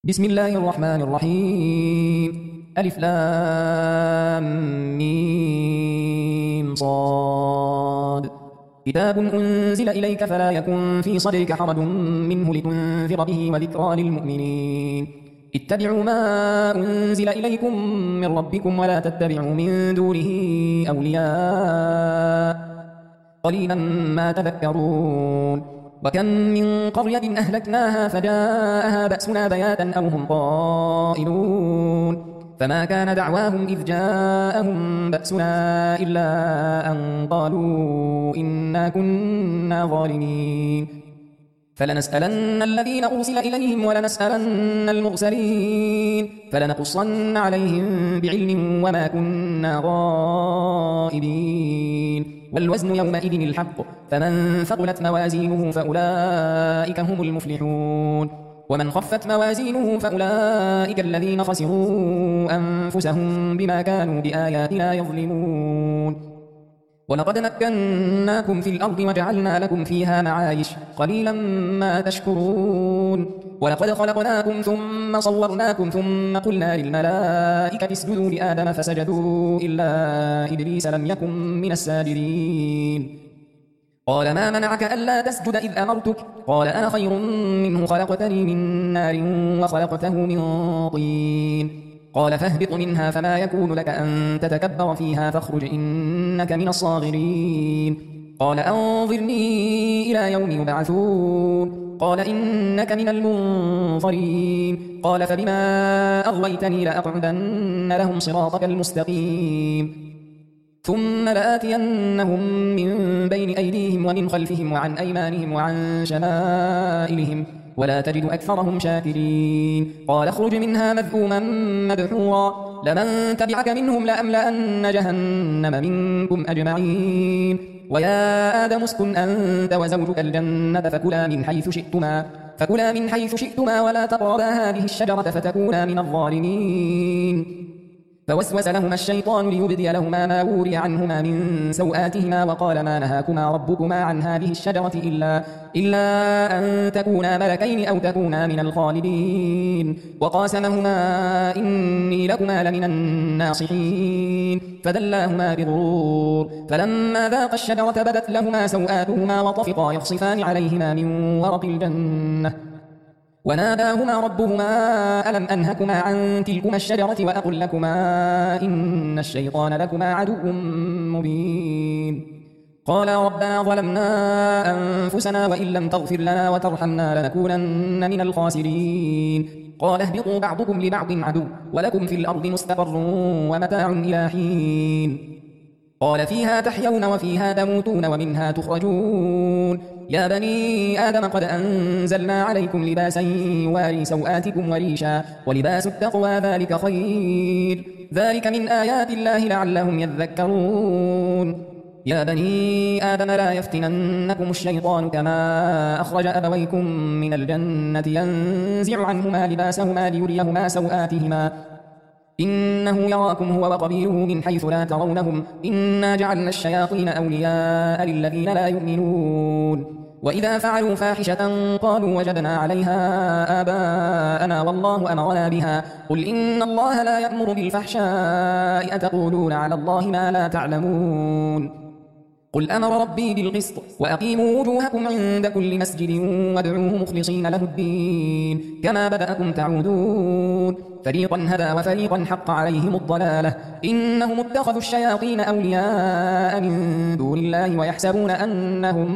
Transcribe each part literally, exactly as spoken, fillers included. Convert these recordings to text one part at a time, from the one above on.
بسم الله الرحمن الرحيم. ألف لام ميم صاد. كتاب أنزل إليك فلا يكن في صدرك حرج منه لتنذر به وذكرى للمؤمنين. اتبعوا ما أنزل إليكم من ربكم ولا تتبعوا من دونه أولياء قليلا ما تذكرون. وكم من قرية أهلكناها فجاءها بأسنا بياتا أو هم قائلون فما كان دعواهم إذ جاءهم بأسنا إلا أن قالوا إنا كنا ظالمين. فلنسألن الذين أرسل إليهم ولنسألن المرسلين فلنقصن عليهم بعلم وما كنا غائبين. والوزن يومئذ الحق فمن ثقلت موازينه فأولئك هم المفلحون ومن خفت موازينه فأولئك الذين خسروا أنفسهم بما كانوا بآياتنا يظلمون. ولقد مكناكم في الأرض وجعلنا لكم فيها معايش قليلا ما تشكرون. ولقد خلقناكم ثم صورناكم ثم قلنا للملائكة اسجدوا لآدم فسجدوا إلا إبليس لم يكن من الساجدين. قال ما منعك ألا تسجد إذ أمرتك؟ قال أنا خير منه خلقتني من نار وخلقته من طين. قال فاهبط منها فما يكون لك أن تتكبر فيها فاخرج إنك من الصاغرين. قال أنظرني إلى يوم يبعثون. قال إنك من المنظرين. قال فبما أغويتني لأقعدن لهم صراطك المستقيم ثم لآتينهم من بين أيديهم ومن خلفهم وعن أيمانهم وعن شمائلهم ولا تجد أكثرهم شاكرين. قال اخرج منها مذءوما مدحورا لمن تبعك منهم لأملأن جهنم منكم أجمعين. ويا آدم اسكن أنت وزوجك الجنة فكلا من حيث شئتما فكلا من حيث شئتما ولا تقربا هذه الشجرة فتكونا من الظالمين. فوسوس لهما الشيطان ليبدي لهما ما وري عنهما من سوآتهما وقال ما نهاكما ربكما عن هذه الشجرة إلا, إلا أن تكونا ملكين أو تكونا من الخالدين. وقاسمهما إني لكما لمن الناصحين فدلاهما بغرور فلما ذاقا الشجرة بدت لهما سوآتهما وطفقا يخصفان عليهما من ورق الجنة وناداهما ربهما ألم أنهكما عن تلكما الشجرة وأقل لكما إن الشيطان لكما عدو مبين. قال ربنا ظلمنا أنفسنا وإن لم تغفر لنا وترحمنا لنكونن من الخاسرين. قال اهبطوا بعضكم لبعض عدو ولكم في الأرض مستقر ومتاع إلى حين. قال فيها تحيون وفيها تموتون ومنها تخرجون. يا بني آدم قد أنزلنا عليكم لباسا يواري سوآتكم وريشا ولباس التقوى ذلك خير ذلك من آيات الله لعلهم يذكرون. يا بني آدم لا يفتننكم الشيطان كما أخرج أبويكم من الجنة ينزع عنهما لباسهما ليريهما سوآتهما إنه يراكم هو وقبيله من حيث لا ترونهم إنا جعلنا الشياطين أولياء للذين لا يؤمنون. وإذا فعلوا فاحشة قالوا وجدنا عليها آباءنا والله أمرنا بها قل إن الله لا يأمر بالفحشاء أتقولون على الله ما لا تعلمون. قل أمر ربي بالقسط وأقيموا وجوهكم عند كل مسجد وادعوه مخلصين له الدين كما بدأكم تعودون. فريقا هدى وفريقا حق عليهم الضلالة إنهم اتخذوا الشياطين أولياء من دون الله ويحسبون أنهم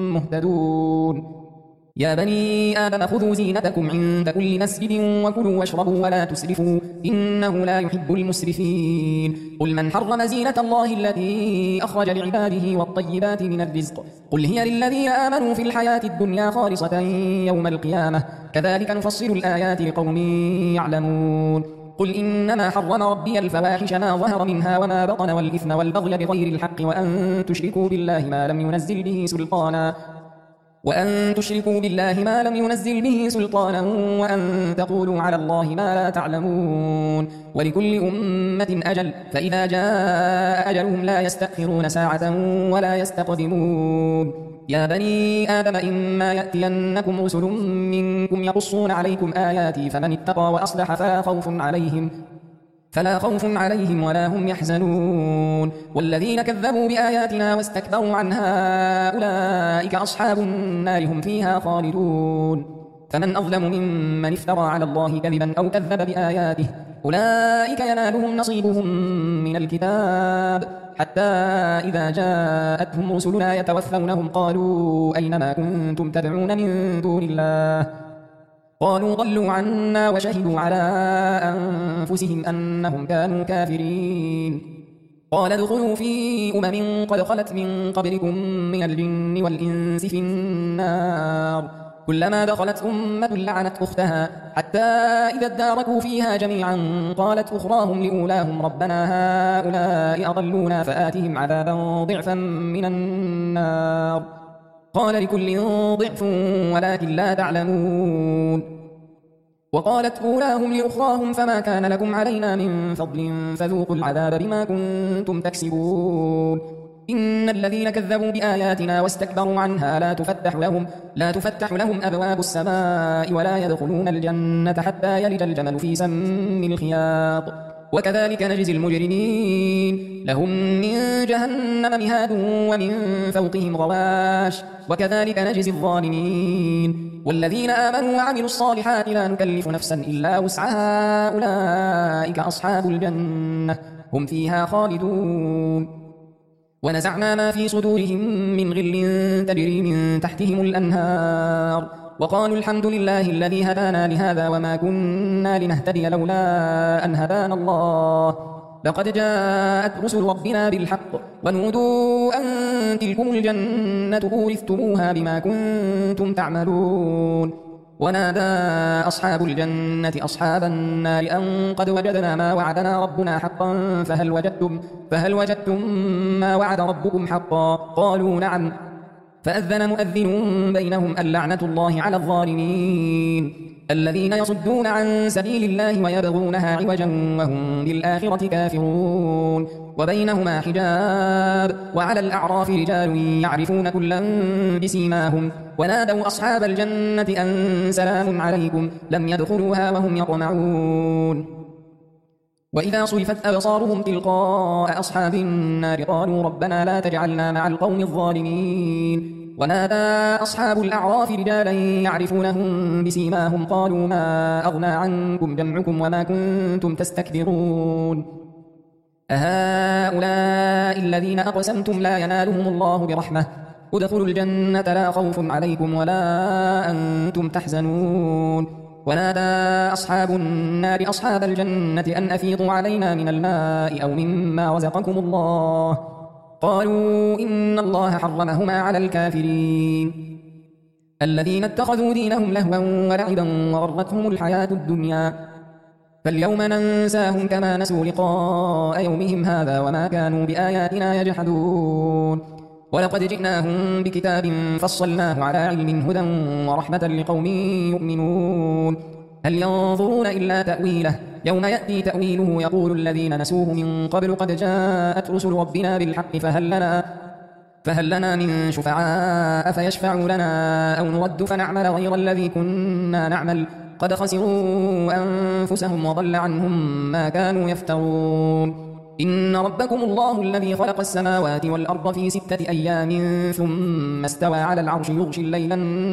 مهتدون. يا بني آدم خذوا زينتكم عند كل مسجد وكلوا واشربوا ولا تسرفوا إنه لا يحب المسرفين. قل من حرم زينة الله التي أخرج لعباده والطيبات من الرزق قل هي للذين آمنوا في الحياة الدنيا خالصة يوم القيامة كذلك نفصل الآيات لقوم يعلمون. قل إنما حرم ربي الفواحش ما ظهر منها وما بطن والإثم والبغي بغير الحق وأن تشركوا بالله ما لم ينزل به سلطانا وأن تشركوا بالله ما لم ينزل به سلطانا وأن تقولوا على الله ما لا تعلمون. ولكل أمة أجل فإذا جاء أجلهم لا يستأخرون ساعة ولا يستقدمون. يا بني آدم إما يأتينكم رسل منكم يقصون عليكم آياتي فمن اتقى وأصلح فلا خوف عليهم فلا خوف عليهم ولا هم يحزنون والذين كذبوا بآياتنا واستكبروا عنها أولئك أصحاب النار هم فيها خالدون فمن أظلم ممن افترى على الله كذبا أو كذب بآياته أولئك ينالهم نصيبهم من الكتاب حتى إذا جاءتهم رسلنا يتوفونهم قالوا أين ما كنتم تدعون من دون الله قالوا ضلوا عنا وشهدوا على أنفسهم أنهم كانوا كافرين قال ادخلوا في أمم قد خلت من قبلكم من الجن والإنس في النار كلما دخلت أمة لعنت أختها حتى إذا اداركوا فيها جميعا قالت أخراهم لأولاهم ربنا هؤلاء أضلونا فآتهم عذابا ضعفا من النار قال لكل ضعف ولكن لا تعلمون وقالت أولاهم لأخراهم فما كان لكم علينا من فضل فذوقوا العذاب بما كنتم تكسبون إن الذين كذبوا بآياتنا واستكبروا عنها لا تفتح لهم لا تفتح لهم أبواب السماء ولا يدخلون الجنة حتى يلج الجمل في سم الخياط وكذلك نجزي المجرمين لهم من جهنم مهاد ومن فوقهم غواش وكذلك نجزي الظالمين والذين آمنوا وعملوا الصالحات لا نكلف نفسا إلا وسعها أولئك أصحاب الجنة هم فيها خالدون ونزعنا ما في صدورهم من غل تجري من تحتهم الأنهار وقالوا الحمد لله الذي هدانا لهذا وما كنا لنهتدي لولا أن هدانا الله لقد جاءت رسل ربنا بالحق ونودوا أن تلكم الجنة أورثتموها بما كنتم تعملون ونادى أصحاب الجنة أصحاب النار أن قد وجدنا ما وعدنا ربنا حقا فهل وجدتم, فهل وجدتم ما وعد ربكم حقا قالوا نعم فأذن مؤذن بينهم اللعنة الله على الظالمين الذين يصدون عن سبيل الله ويبغونها عوجا وهم بالآخرة كافرون وبينهما حجاب وعلى الأعراف رجال يعرفون كلا بسيماهم ونادوا أصحاب الجنة أن سلام عليكم لم يدخلوها وهم يطمعون وإذا صرفت أبصارهم تلقاء أصحاب النار قالوا ربنا لا تجعلنا مع القوم الظالمين ونادى أصحاب الأعراف رجالا يعرفونهم بسيماهم قالوا ما أغنى عنكم جمعكم وما كنتم تستكبرون أهؤلاء الذين أقسمتم لا ينالهم الله برحمة ادخلوا الجنة لا خوف عليكم ولا أنتم تحزنون ونادى أصحاب النار أصحاب الجنة أن أفيضوا علينا من الماء أو مما رزقكم الله قالوا إن الله حرمهما على الكافرين الذين اتخذوا دينهم لهوا ولعبا وغرتهم الحياة الدنيا فاليوم ننساهم كما نسوا لقاء يومهم هذا وما كانوا بآياتنا يجحدون ولقد جئناهم بكتاب فصلناه على علم هدى ورحمة لقوم يؤمنون هل ينظرون إلا تأويله يوم يأتي تأويله يقول الذين نسوه من قبل قد جاءت رسل ربنا بالحق فهل لنا, فهل لنا من شفعاء فيشفعوا لنا أو نرد فنعمل غير الذي كنا نعمل قد خسروا أنفسهم وضل عنهم ما كانوا يفترون إن ربكم الله الذي خلق السماوات والأرض في ستة أيام ثم استوى على العرش يغشي الليل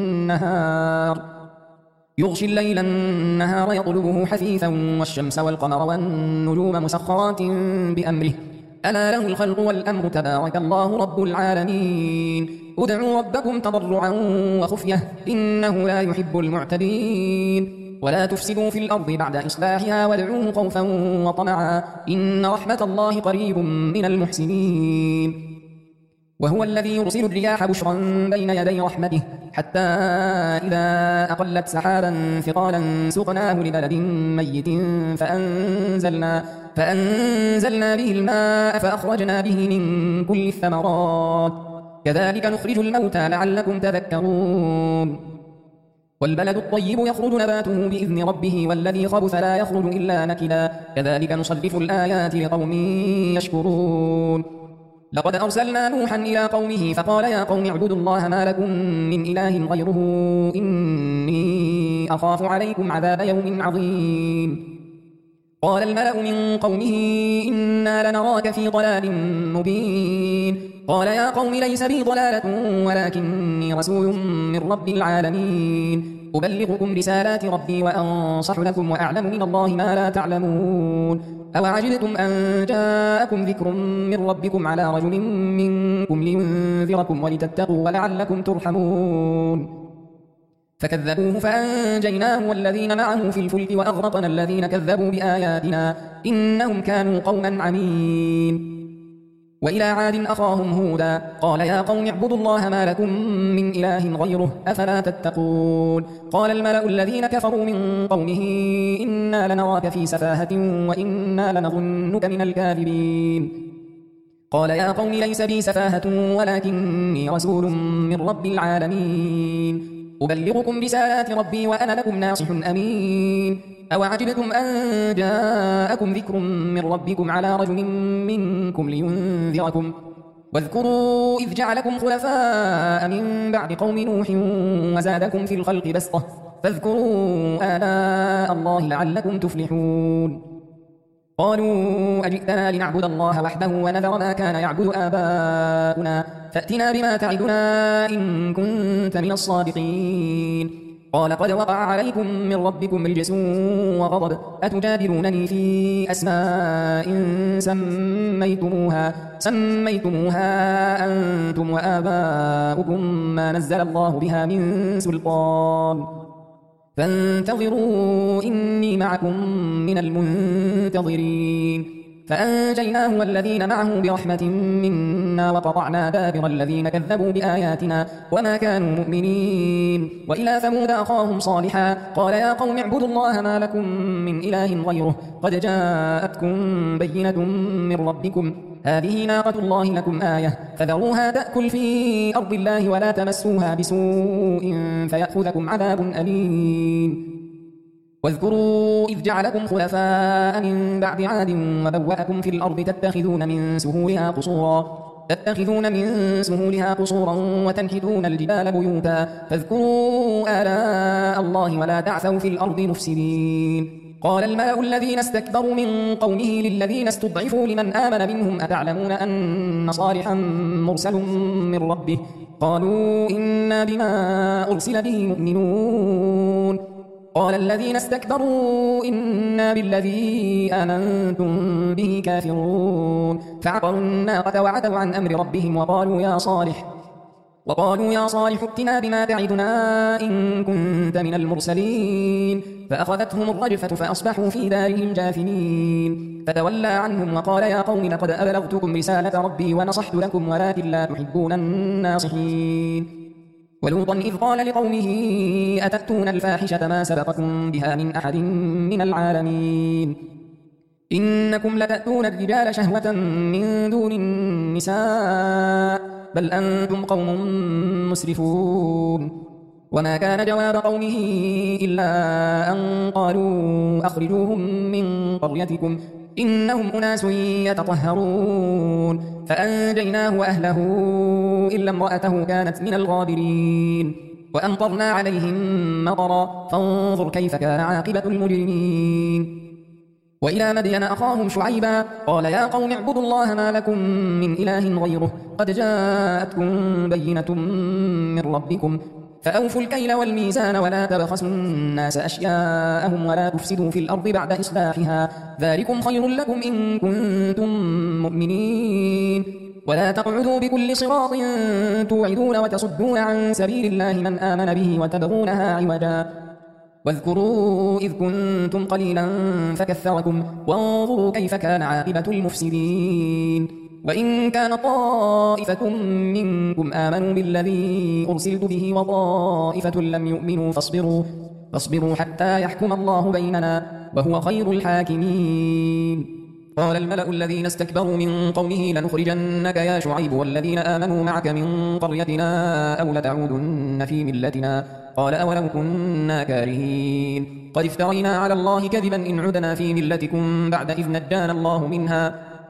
النهار يغشي الليل النهار يطلبه حثيثا والشمس والقمر والنجوم مسخرات بأمره ألا له الخلق والأمر تبارك الله رب العالمين ادعوا ربكم تضرعا وخفية إنه لا يحب المعتدين ولا تفسدوا في الأرض بعد إصلاحها وادعوه خوفا وطمعا إن رحمة الله قريب من المحسنين وهو الذي يرسل الرياح بشرا بين يدي رحمته حتى إذا أقلت سحابا ثقالا سقناه لبلد ميت فأنزلنا, فأنزلنا به الماء فأخرجنا به من كل الثمرات كذلك نخرج الموتى لعلكم تذكرون والبلد الطيب يخرج نباته بإذن ربه والذي خبث لا يخرج إلا نكدا كذلك نصرف الآيات لقوم يشكرون لقد أرسلنا نوحا إلى قومه فقال يا قوم اعبدوا الله ما لكم من إله غيره إني أخاف عليكم عذاب يوم عظيم. قال الملأ من قومه إنا لنراك في ضلال مبين. قال يا قوم ليس بي ضلالة ولكني رسول من رب العالمين أبلغكم رسالات ربي وأنصح لكم وأعلم من الله ما لا تعلمون. أوعجبتم أن جاءكم ذكر من ربكم على رجل منكم لينذركم ولتتقوا ولعلكم ترحمون. فكذبوه فأنجيناه والذين معه في الفلك وأغرقنا الذين كذبوا بآياتنا إنهم كانوا قوما عمين. وإلى عاد أخاهم هودا قال يا قوم اعبدوا الله ما لكم من إله غيره أفلا تتقون. قال الملأ الذين كفروا من قومه إنا لنراك في سفاهة وإنا لنظنك من الكاذبين. قال يا قوم ليس بي سفاهة ولكني رسول من رب العالمين أبلغكم رسالات ربي وأنا لكم ناصح أمين. أوعجبتم أن جاءكم ذكر من ربكم على رجل منكم لينذركم واذكروا إذ جعلكم خلفاء من بعد قوم نوح وزادكم في الخلق بسطة فاذكروا آلاء الله لعلكم تفلحون. قالوا أجئتنا لنعبد الله وحده ونذر ما كان يعبد آباؤنا فأتنا بما تعدنا إن كنت من الصادقين. قال قد وقع عليكم من ربكم رجس وغضب أتجادلونني في أسماء سميتموها, سميتموها أنتم وآباؤكم ما نزل الله بها من سلطان فانتظروا إني معكم من المنتظرين. فأنجيناه والذين معه برحمة منا وقطعنا دابر الذين كذبوا بآياتنا وما كانوا مؤمنين. وإلى ثمود أخاهم صالحا قال يا قوم اعبدوا الله ما لكم من إله غيره قد جاءتكم بينة من ربكم هذه ناقة الله لكم آية فذروها تأكل في أرض الله ولا تمسوها بسوء فيأخذكم عذاب أليم. واذكروا إذ جعلكم خلفاء من بعد عاد وبوأكم في الأرض تتخذون من سهولها قصورا تتخذون من سهولها قصورا وتنحتون الجبال بيوتا فاذكروا آلاء الله ولا تعثوا في الأرض مفسدين. قال الملأ الذين استكبروا من قومه للذين استضعفوا لمن آمن منهم أتعلمون أن صالحا مرسل من ربه قالوا إنا بما أرسل به مؤمنون. قال الذين استكبروا إنا بالذي آمنتم به كافرون فعقروا الناقة وعتوا عن أمر ربهم وقالوا يا صالح وقالوا يا صالح ائتنا بما تعدنا إن كنت من المرسلين فأخذتهم الرجفة فأصبحوا في دارهم جاثمين. فتولى عنهم وقال يا قوم لقد أبلغتكم رسالة ربي ونصحت لكم ولكن لا تحبون الناصحين. ولوطا إذ قال لقومه أتأتون الفاحشة ما سبقكم بها من أحد من العالمين إنكم لتأتون الرجال شهوة من دون النساء بل أنتم قوم مسرفون. وما كان جواب قومه إلا أن قالوا أخرجوهم من قريتكم إنهم أناس يتطهرون فأنجيناه وأهله إلا امرأته كانت من الغابرين وأمطرنا عليهم مطرا فانظر كيف كان عاقبة المجرمين. وإلى مدين أخاهم شعيبا قال يا قوم اعبدوا الله ما لكم من إله غيره قد جاءتكم بينة من ربكم فأوفوا الكيل والميزان ولا تبخسوا الناس أشياءهم ولا تفسدوا في الأرض بعد إصلاحها ذلكم خير لكم إن كنتم مؤمنين. ولا تقعدوا بكل صراط توعدون وتصدون عن سبيل الله من آمن به وتبغونها عوجا واذكروا إذ كنتم قليلا فكثركم وانظروا كيف كان عاقبة المفسدين. وإن كان طائفة منكم آمنوا بالذي أرسلت به وطائفة لم يؤمنوا فاصبروا, فاصبروا حتى يحكم الله بيننا وهو خير الحاكمين. قال الملأ الذين استكبروا من قومه لنخرجنك يا شعيب والذين آمنوا معك من قريتنا أو لتعودن في ملتنا قال أولو كنا كارهين قد افترينا على الله كذبا إن عدنا في ملتكم بعد إذ نجانا الله منها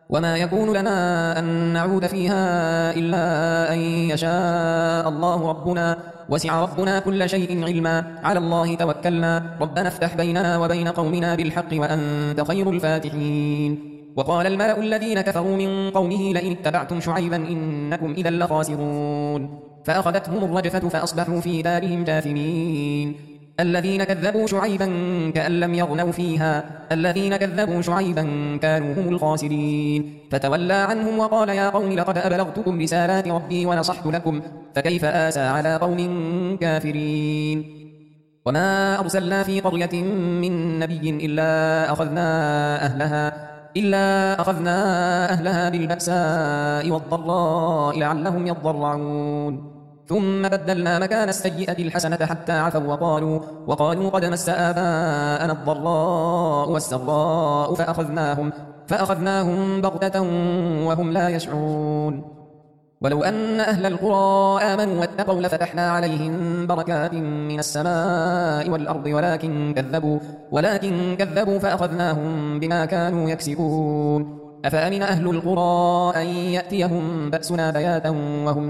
وما يكون لنا أن نعود فيها إلا أن يشاء الله ربنا وسع ربنا كل شيء علما على الله توكلنا ربنا افتح بيننا وبين قومنا بالحق وأنت خير الفاتحين. وقال الملأ الذين كفروا من قومه لئن اتبعتم شعيبا إنكم إذا لخاسرون فأخذتهم الرجفة فأصبحوا في دارهم جاثمين. الذين كذبوا شعيبا كأن لم يغنوا فيها الذين كذبوا شعيبا كانوا هم الخاسرين فتولى عنهم وقال يا قوم لقد أبلغتكم رسالات ربي ونصحت لكم فكيف آسى على قوم كافرين. وما أرسلنا في قرية من نبي إلا أخذنا أهلها إلا أخذنا أهلها بالبأساء والضراء لعلهم يضرعون ثم بدلنا مكان السيئة الحسنة حتى عفوا وقالوا وقالوا قد مس آباءنا الضراء والسراء فأخذناهم فأخذناهم بغتة وهم لا يشعرون. ولو أن أهل القرى آمنوا واتقوا لفتحنا عليهم بركات من السماء والأرض ولكن كذبوا ولكن كذبوا فأخذناهم بما كانوا يكسبون. أفأمن أهل القرى أن يأتيهم بأسنا بياتا وهم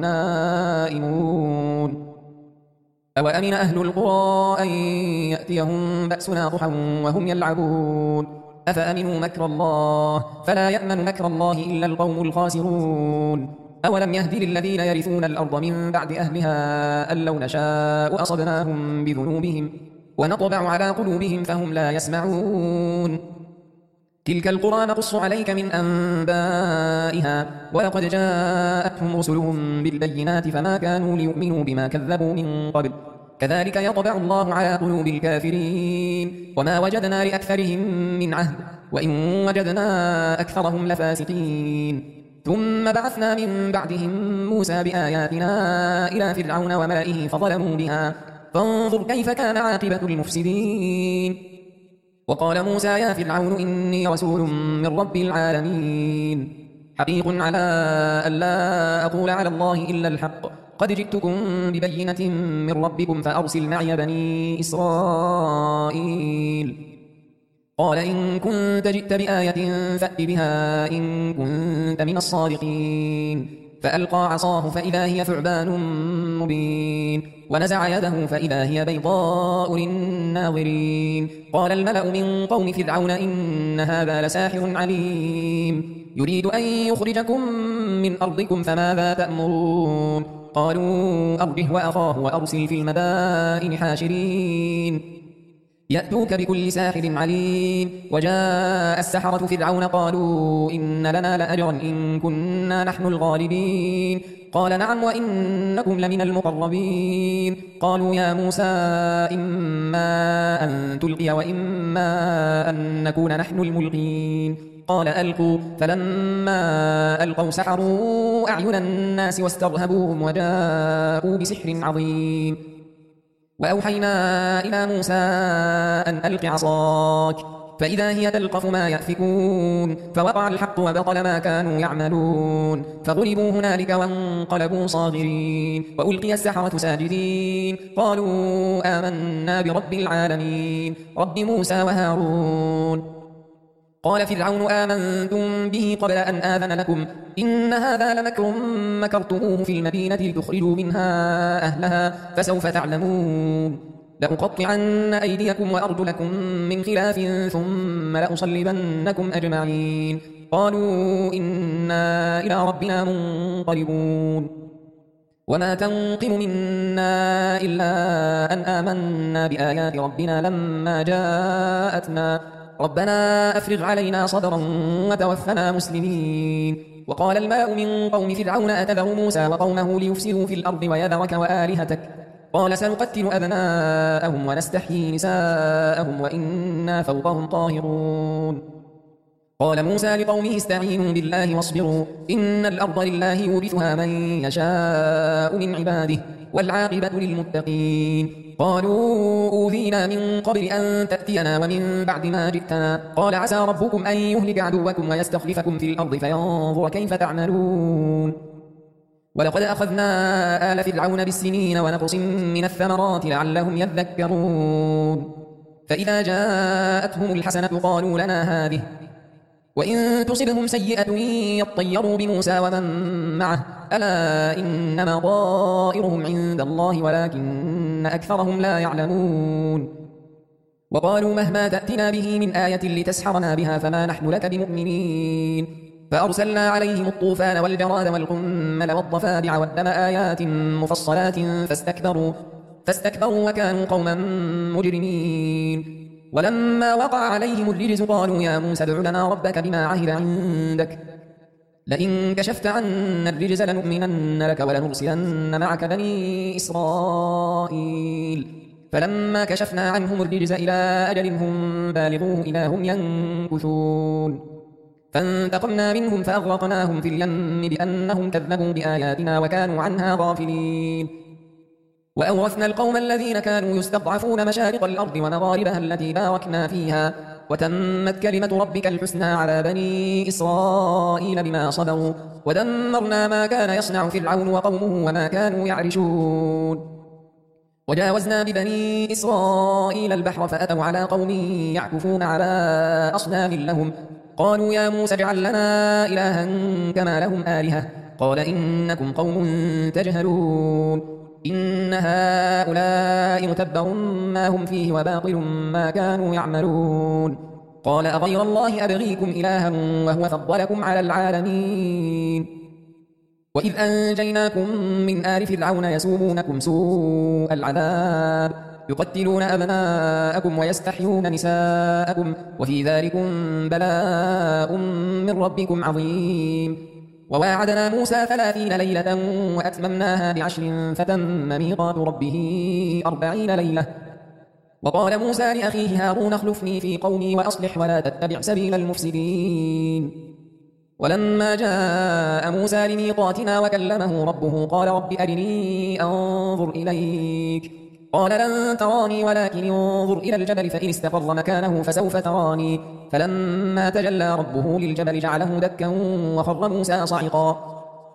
نائمون أوأمن أهل القرى أن يأتيهم بأسنا ضحى وهم يلعبون أفأمنوا مكر الله فلا يأمن مكر الله إلا القوم الخاسرون. أولم يهد للذين يرثون الأرض من بعد أهلها أن لو نشاء أصبناهم بذنوبهم ونطبع على قلوبهم فهم لا يسمعون. تلك القرى نقص عليك من أنبائها ولقد جاءتهم رسلهم بالبينات فما كانوا ليؤمنوا بما كذبوا من قبل كذلك يطبع الله على قلوب الكافرين. وما وجدنا لأكثرهم من عهد وإن وجدنا أكثرهم لفاسقين. ثم بعثنا من بعدهم موسى بآياتنا إلى فرعون وملئه فظلموا بها فانظر كيف كان عاقبة المفسدين. وقال موسى يا فرعون إني رسول من رب العالمين حقيق على أن لا أقول على الله إلا الحق قد جئتكم ببينة من ربكم فأرسل معي بني إسرائيل. قال إن كنت جئت بآية فأت بها إن كنت من الصادقين. فألقى عصاه فإذا هي ثعبان مبين ونزع يده فإذا هي بيضاء للناظرين. قال الملأ من قوم فرعون إن هذا لساحر عليم يريد أن يخرجكم من أرضكم فماذا تأمرون. قالوا أرجه وأخاه وأرسل في المدائن حاشرين يأتوك بكل ساحر عليم. وجاء السحرة فرعون قالوا إن لنا لأجرا إن كنا نحن الغالبين. قال نعم وإنكم لمن المقربين. قالوا يا موسى إما أن تلقي وإما أن نكون نحن الملقين. قال ألقوا فلما ألقوا سحروا أعين الناس واسترهبوهم وجاءوا بسحر عظيم. وأوحينا إلى موسى أن ألق عصاك فإذا هي تلقف ما يأفكون فوقع الحق وبطل ما كانوا يعملون فغلبوا هنالك وانقلبوا صاغرين. وألقي السحرة ساجدين قالوا آمنا برب العالمين رب موسى وهارون. قال فرعون آمنتم به قبل أن آذن لكم إن هذا لمكر مكرتموه في المدينة لتخرجوا منها أهلها فسوف تعلمون. لأقطعن أيديكم وأرجلكم من خلاف ثم لأصلبنكم أجمعين. قالوا إنا إلى ربنا منقلبون. وما تنقم منا إلا أن آمنا بآيات ربنا لما جاءتنا ربنا أفرغ علينا صبرا وتوفنا مسلمين. وقال الملأ من قوم فرعون أتذر موسى وقومه ليفسدوا في الأرض ويذرك وآلهتك قال سنقتل أبناءهم ونستحيي نساءهم وإنا فوقهم قاهرون. قال موسى لقومه استعينوا بالله واصبروا إن الأرض لله يورثها من يشاء من عباده والعاقبة للمتقين. قالوا أوذينا من قبل أن تأتينا ومن بعد ما جئتنا قال عسى ربكم أن يهلك عدوكم ويستخلفكم في الأرض فينظر كيف تعملون. ولقد أخذنا آل فرعون بالسنين ونقص من الثمرات لعلهم يذكرون. فإذا جاءتهم الحسنة قالوا لنا هذه وإن تصبهم سيئة يطيروا بموسى ومن معه ألا إنما طائرهم عند الله ولكن أكثرهم لا يعلمون وقالوا مهما تأتنا به من آية لتسحرنا بها فما نحن لك بمؤمنين فأرسلنا عليهم الطوفان والجراد والقمل والضفادع والدم آيات مفصلات فاستكبروا, فاستكبروا وكانوا قوما مجرمين ولما وقع عليهم الرجز قالوا يا موسى ادع لنا ربك بما عهد عندك لئن كشفت عنا الرجز لنؤمنن لك ولنرسلن معك بني إسرائيل فلما كشفنا عنهم الرجز إلى أجل هم بالغوه إذا هم ينكثون فانتقمنا منهم فأغرقناهم في اليم بأنهم كذبوا بآياتنا وكانوا عنها غافلين وأورثنا القوم الذين كانوا يستضعفون مشارق الأرض ومغاربها التي باركنا فيها وتمت كلمة ربك الحسنى على بني إسرائيل بما صبروا ودمرنا ما كان يصنع فرعون وقومه وما كانوا يعرشون وجاوزنا ببني إسرائيل البحر فأتوا على قوم يعكفون على أصنام لهم قالوا يا موسى اجعل لنا إلها كما لهم آلهة قال إنكم قوم تجهلون إن هؤلاء متبر ما هم فيه وباطل ما كانوا يعملون قال أغير الله أبغيكم إلها وهو فضلكم على العالمين وإذ أنجيناكم من آل فرعون يسومونكم سوء العذاب يقتلون أبناءكم ويستحيون نساءكم وفي ذلكم بلاء من ربكم عظيم وواعدنا موسى ثلاثين ليلة وأتممناها بعشر فتم ميقات ربه أربعين ليلة وقال موسى لأخيه هارون اخلفني في قومي وأصلح ولا تتبع سبيل المفسدين ولما جاء موسى لميقاتنا وكلمه ربه قال رب أرني أنظر إليك قال لن تراني ولكن انظر إلى الجبل فإن استقر مكانه فسوف تراني فلما تجلى ربه للجبل جعله دكا وخر موسى صعقا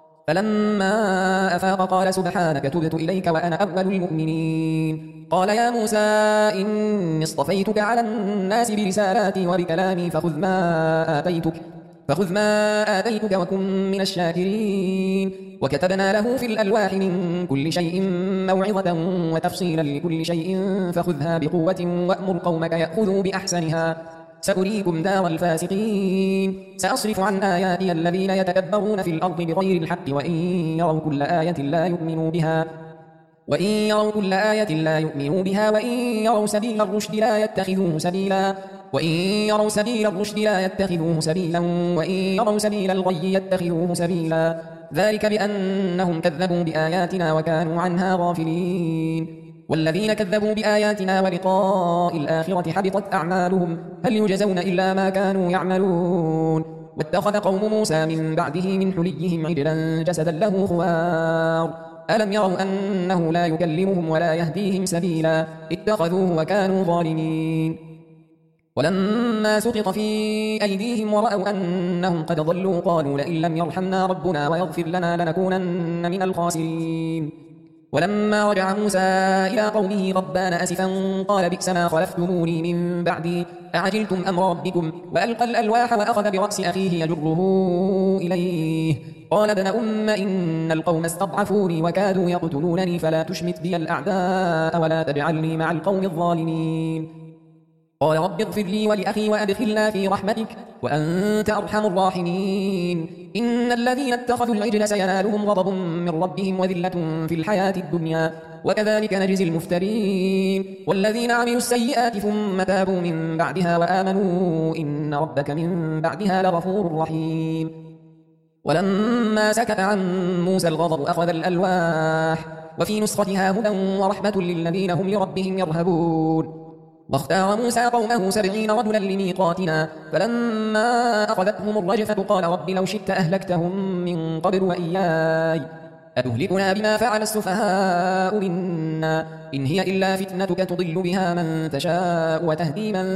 فلما أفاق قال سبحانك تبت إليك وأنا أول المؤمنين قال يا موسى إني اصطفيتك على الناس برسالاتي وبكلامي فخذ ما آتيتك فخذ ما آتيتك وكن من الشاكرين وكتبنا له في الألواح من كل شيء موعظة وتفصيلا لكل شيء فخذها بقوة وأمر قومك يأخذوا بأحسنها سأريكم دار الفاسقين سأصرف عن آياتي الذين يتكبرون في الأرض بغير الحق وإن يروا كل آية لا يؤمنوا بها وإن يروا كل آية لا يؤمنوا بها وإن يروا سبيل الرشد لا يتخذوه سبيلا وإن يروا سبيل الرشد لا يتخذوه سبيلا وإن يروا سبيل الغي يتخذوه سبيلا ذلك بأنهم كذبوا بآياتنا وكانوا عنها غافلين والذين كذبوا بآياتنا ولقاء الآخرة حبطت أعمالهم هل يجزون إلا ما كانوا يعملون واتخذ قوم موسى من بعده من حليهم عجلا جسدا له خوار ألم يروا أنه لا يكلمهم ولا يهديهم سبيلا اتخذوه وكانوا ظالمين ولما سقط في أيديهم ورأوا أنهم قد ضلوا قالوا لئن لم يرحمنا ربنا ويغفر لنا لنكونن من الخاسرين ولما رجع موسى إلى قومه غضبان أسفا قال بئس ما خلفتموني من بعدي أعجلتم أمر ربكم وألقى الألواح وأخذ برأس أخيه يجره إليه قال ابن أم إن القوم استضعفوني وكادوا يقتلونني فلا تشمت بي الأعداء ولا تجعلني مع القوم الظالمين قال رب اغفر لي ولأخي وأدخلنا في رحمتك وأنت أرحم الراحمين إن الذين اتخذوا العجل سينالهم غضب من ربهم وذلة في الحياة الدنيا وكذلك نجزي المفترين والذين عملوا السيئات ثم تابوا من بعدها وآمنوا إن ربك من بعدها لغفور رحيم ولما سكت عن موسى الغضب أخذ الألواح وفي نسختها هدى ورحمة للذين هم لربهم يرهبون واختار موسى قومه سبعين رجلا لميقاتنا فلما أخذتهم الرجفة قال رب لو شئت أهلكتهم من قبل وإياي أتهلكنا بما فعل السفهاء منا إن هي إلا فتنتك تضل بها من تشاء وتهدي من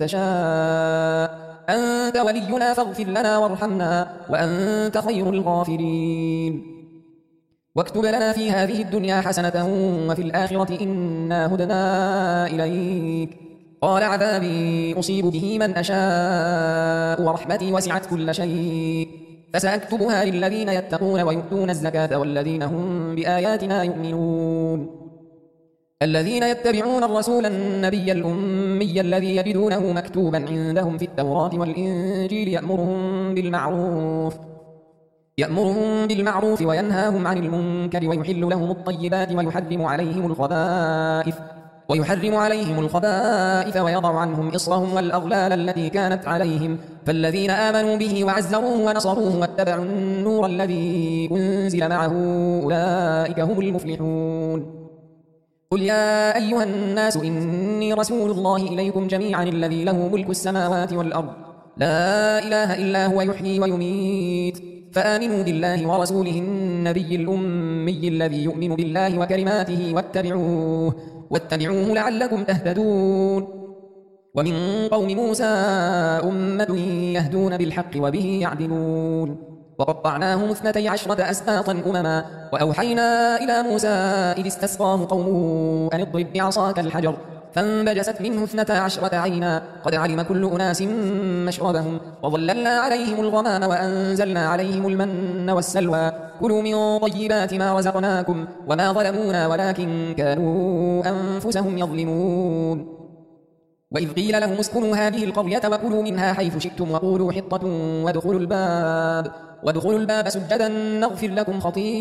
تشاء أنت ولينا فاغفر لنا وارحمنا وأنت خير الغافرين واكتب لنا في هذه الدنيا حسنة وفي الآخرة إنا هدنا إليك قال عذابي أصيب به من أشاء ورحمتي وسعت كل شيء فسأكتبها للذين يتقون ويؤتون الزكاة والذين هم بآياتنا يؤمنون الذين يتبعون الرسول النبي الأمي الذي يجدونه مكتوبا عندهم في التوراة والإنجيل يأمرهم بالمعروف يأمرهم بالمعروف وينهاهم عن المنكر ويحل لهم الطيبات ويحرم عليهم الخبائث ويحرم عليهم الخبائث ويضع عنهم إصرهم والأغلال التي كانت عليهم فالذين آمنوا به وعزروه ونصروه واتبعوا النور الذي أنزل معه أولئك هم المفلحون قل يا أيها الناس إني رسول الله إليكم جميعا الذي له ملك السماوات والأرض لا إله إلا هو يحيي ويميت فآمنوا بالله ورسوله النبي الأمي الذي يؤمن بالله وكلماته واتبعوه واتبعوه لعلكم تهتدون ومن قوم موسى أمة يهدون بالحق وبه يعدلون وقطعناهم اثنتي عشرة أسباطا أمما وأوحينا إلى موسى إذ استسقاه قومه أن اضرب بعصاك الحجر فانبجست منه اثنتا عشرة عينا قد علم كل أناس مشربهم وظللنا عليهم الغمام وأنزلنا عليهم المن والسلوى كلوا من طيبات ما رزقناكم وما ظلمونا ولكن كانوا أنفسهم يظلمون وإذ قيل لهم اسكنوا هذه القرية وكلوا منها حيث شئتم وقولوا حطة وادخلوا الباب وادخلوا الباب سجدا نغفر لكم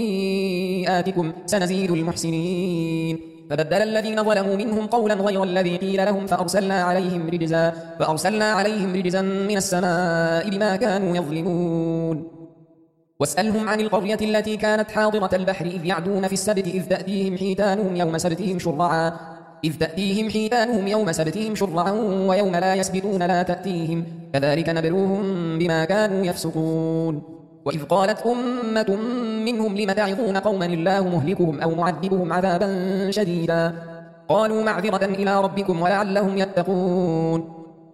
خطيئاتكم سنزيد المحسنين فبدل الذين ظلموا منهم قولا غير الذي قيل لهم فأرسلنا عليهم رجزا فأرسلنا عليهم رجزا من السماء بما كانوا يظلمون واسألهم عن القرية التي كانت حاضرة البحر إذ يعدون في السبت إذ تأتيهم حيتانهم يوم سبتهم شرعا إذ تأتيهم حيتانهم يوم سبتهم شرعا ويوم لا يسبتون لا تأتيهم كذلك نبلوهم بما كانوا يفسقون وإذ قالت أمة منهم لم تعظون قوما الله مهلكهم أو معذبهم عذابا شديدا قالوا معذرة إلى ربكم ولعلهم يتقون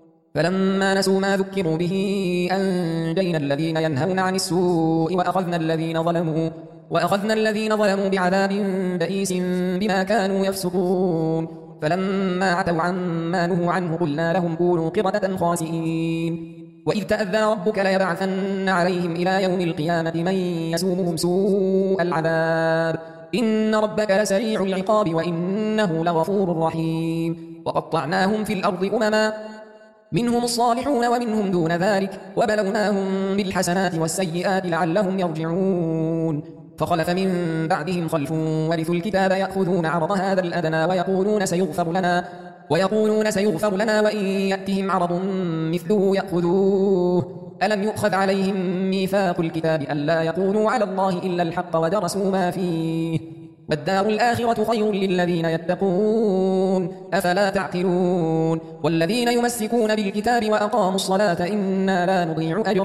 فلما نسوا ما ذكروا به أنجينا الذين ينهون عن السوء وأخذنا الذين ظلموا وأخذنا الذين ظلموا بعذاب بئيس بما كانوا يفسقون فلما عتوا عما نهوا عنه قلنا لهم كونوا قردة خاسئين وإذ تأذن ربك ليبعثن عليهم إلى يوم القيامة من يسومهم سوء العذاب إن ربك لسريع العقاب وإنه لغفور رحيم وقطعناهم في الأرض أمما منهم الصالحون ومنهم دون ذلك وبلوناهم بالحسنات والسيئات لعلهم يرجعون فخلف من بعدهم خلف ورثوا الكتاب يأخذون عرض هذا الأدنى ويقولون سيغفر لنا ويقولون سيغفر لنا وإن يأتهم عرض مثله يأخذوه ألم يؤخذ عليهم ميثاق الكتاب ألا يقولوا على الله إلا الحق ودرسوا ما فيه والدار الآخرة خير للذين يتقون أفلا تعقلون والذين يمسكون بالكتاب وأقاموا الصلاة إنا لا نضيع أجر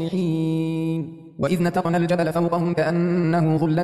المصلحين وإذ نتقنا الجبل فوقهم كأنه ظلة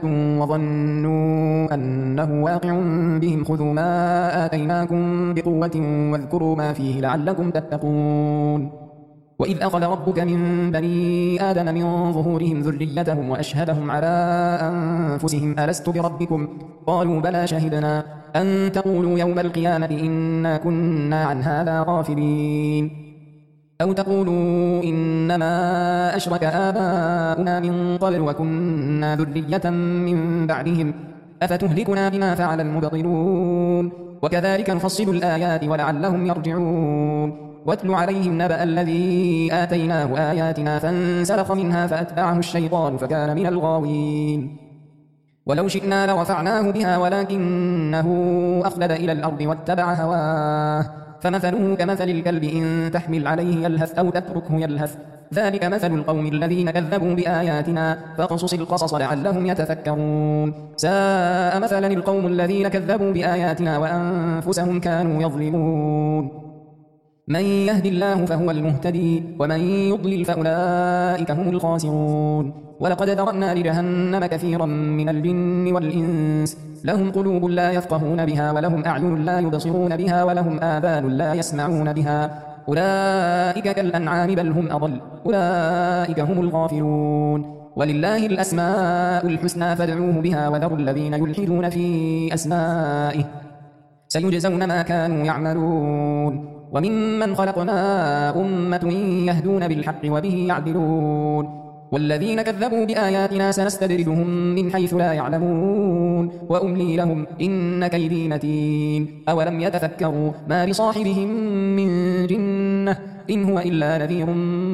وظنوا أنه واقع بهم خذوا ما آتيناكم بقوة واذكروا ما فيه لعلكم تتقون وإذ أخذ ربك من بني آدم من ظهورهم ذريتهم وأشهدهم على أنفسهم ألست بربكم قالوا بلى شهدنا أن تقولوا يوم القيامة إنا كنا عن هذا غافلين أو تقولوا إنما أشرك آباؤنا من قبل وكنا ذرية من بعدهم أفتهلكنا بما فعل المبطلون وكذلك نفصل الآيات ولعلهم يرجعون واتل عليهم نبأ الذي آتيناه آياتنا فانسلخ منها فأتبعه الشيطان فكان من الغاوين ولو شئنا لرفعناه بها ولكنه أخلد إلى الأرض واتبع هواه فمثله كمثل الكلب إن تحمل عليه يلهث أو تتركه يلهث ذلك مثل القوم الذين كذبوا بآياتنا فاقصص القصص لعلهم يتفكرون ساء مثلا القوم الذين كذبوا بآياتنا وأنفسهم كانوا يظلمون من يهد الله فهو المهتدي ومن يضلل فأولئك هم الخاسرون ولقد ذرأنا لجهنم كثيرا من الجن والإنس لهم قلوب لا يفقهون بها ولهم أعين لا يبصرون بها ولهم آذان لا يسمعون بها أولئك كالأنعام بل هم أضل أولئك هم الغافلون ولله الأسماء الحسنى فادعوه بها وذروا الذين يلحدون في أسمائه سيجزون ما كانوا يعملون وممن خلقنا أمة يهدون بالحق وبه يعدلون والذين كذبوا بآياتنا سنستدرجهم من حيث لا يعلمون وأملي لهم إن كيدي متين أولم يتفكروا ما بصاحبهم من جنة إن هو إلا نذير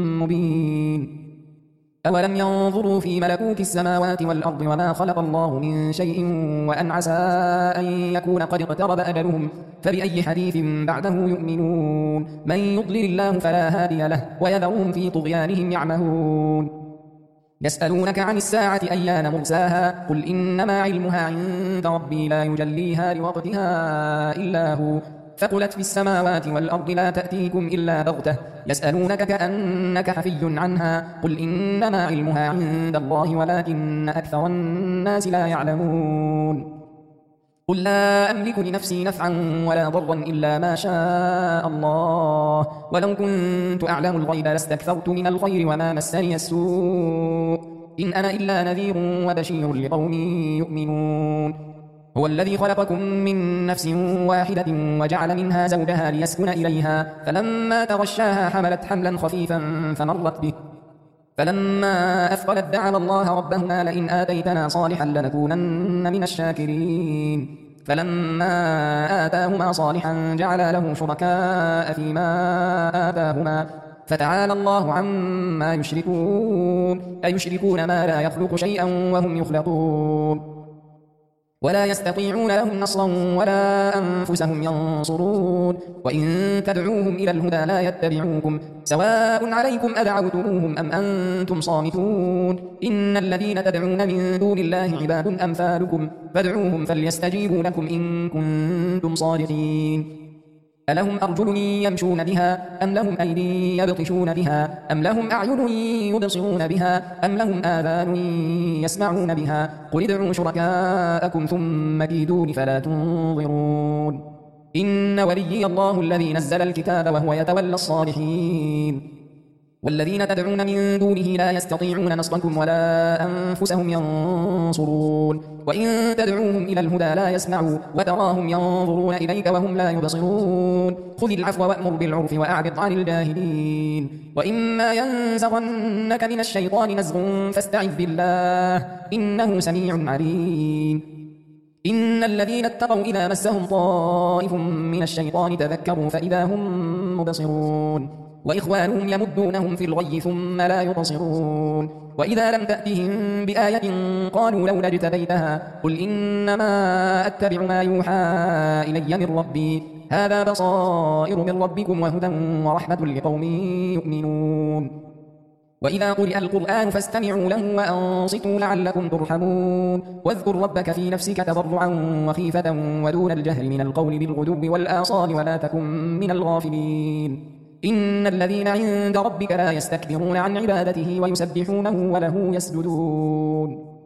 مبين أولم ينظروا في ملكوت السماوات والأرض وما خلق الله من شيء وأن عسى أن يكون قد اقترب أجلهم فبأي حديث بعده يؤمنون من يضلل الله فلا هادي له ويذرهم في طغيانهم يعمهون يسألونك عن الساعة أيان مرساها قل إنما علمها عند ربي لا يجليها لوقتها إلا هو ثقلت في السماوات والأرض لا تأتيكم إلا بغتة يسألونك كأنك حفي عنها قل إنما علمها عند الله ولكن أكثر الناس لا يعلمون قل لا أملك لنفسي نفعا ولا ضرا إلا ما شاء الله ولو كنت أعلم الغيب لاستكثرت من الخير وما مسني السوء إن أنا إلا نذير وبشير لقوم يؤمنون هو الذي خلقكم من نفس واحدة وجعل منها زوجها ليسكن إليها فلما تغشاها حملت حملا خفيفا فمرت به فلما أثقلت دعوا الله ربهما لئن آتيتنا صالحا لنكونن من الشاكرين فلما آتاهما صالحا جعلا له شركاء فيما آتاهما فتعالى الله عما يشركون أيشركون ما لا يخلق شيئا وهم يخلقون ولا يستطيعون لهم نصرا ولا أنفسهم ينصرون وإن تدعوهم إلى الهدى لا يتبعوكم سواء عليكم أدعوتموهم أم أنتم صامتون إن الذين تدعون من دون الله عباد أمثالكم فادعوهم فليستجيبوا لكم إن كنتم صادقين ألهم أرجل يمشون بها أم لهم أيدي يبطشون بها أم لهم أعين يبصرون بها أم لهم آذان يسمعون بها قل ادعوا شركاءكم ثم كيدون فلا تنظرون إن وليي الله الذي نزل الكتاب وهو يتولى الصالحين والذين تدعون من دونه لا يستطيعون نصركم ولا أنفسهم ينصرون وإن تدعوهم إلى الهدى لا يسمعوا وتراهم ينظرون إليك وهم لا يبصرون خذ العفو وأمر بالعرف وأعرض عن الجاهلين وإما ينزغنك من الشيطان نزغ فاستعذ بالله إنه سميع عليم إن الذين اتقوا إذا مسهم طائف من الشيطان تذكروا فإذا هم مبصرون وإخوانهم يمدونهم في الغي ثم لا يبصرون وإذا لم تأتهم بآية قالوا لولا اجتبيتها قل إنما أتبع ما يوحى إلي من ربي هذا بصائر من ربكم وهدى ورحمة لقوم يؤمنون وإذا قرئ القرآن فاستمعوا له وأنصتوا لعلكم ترحمون واذكر ربك في نفسك تضرعا وخيفة ودون الجهر من القول بالغدو والآصال ولا تكن من الغافلين إن الذين عند ربك لا يستكبرون عن عبادته ويسبحونه وله يسجدون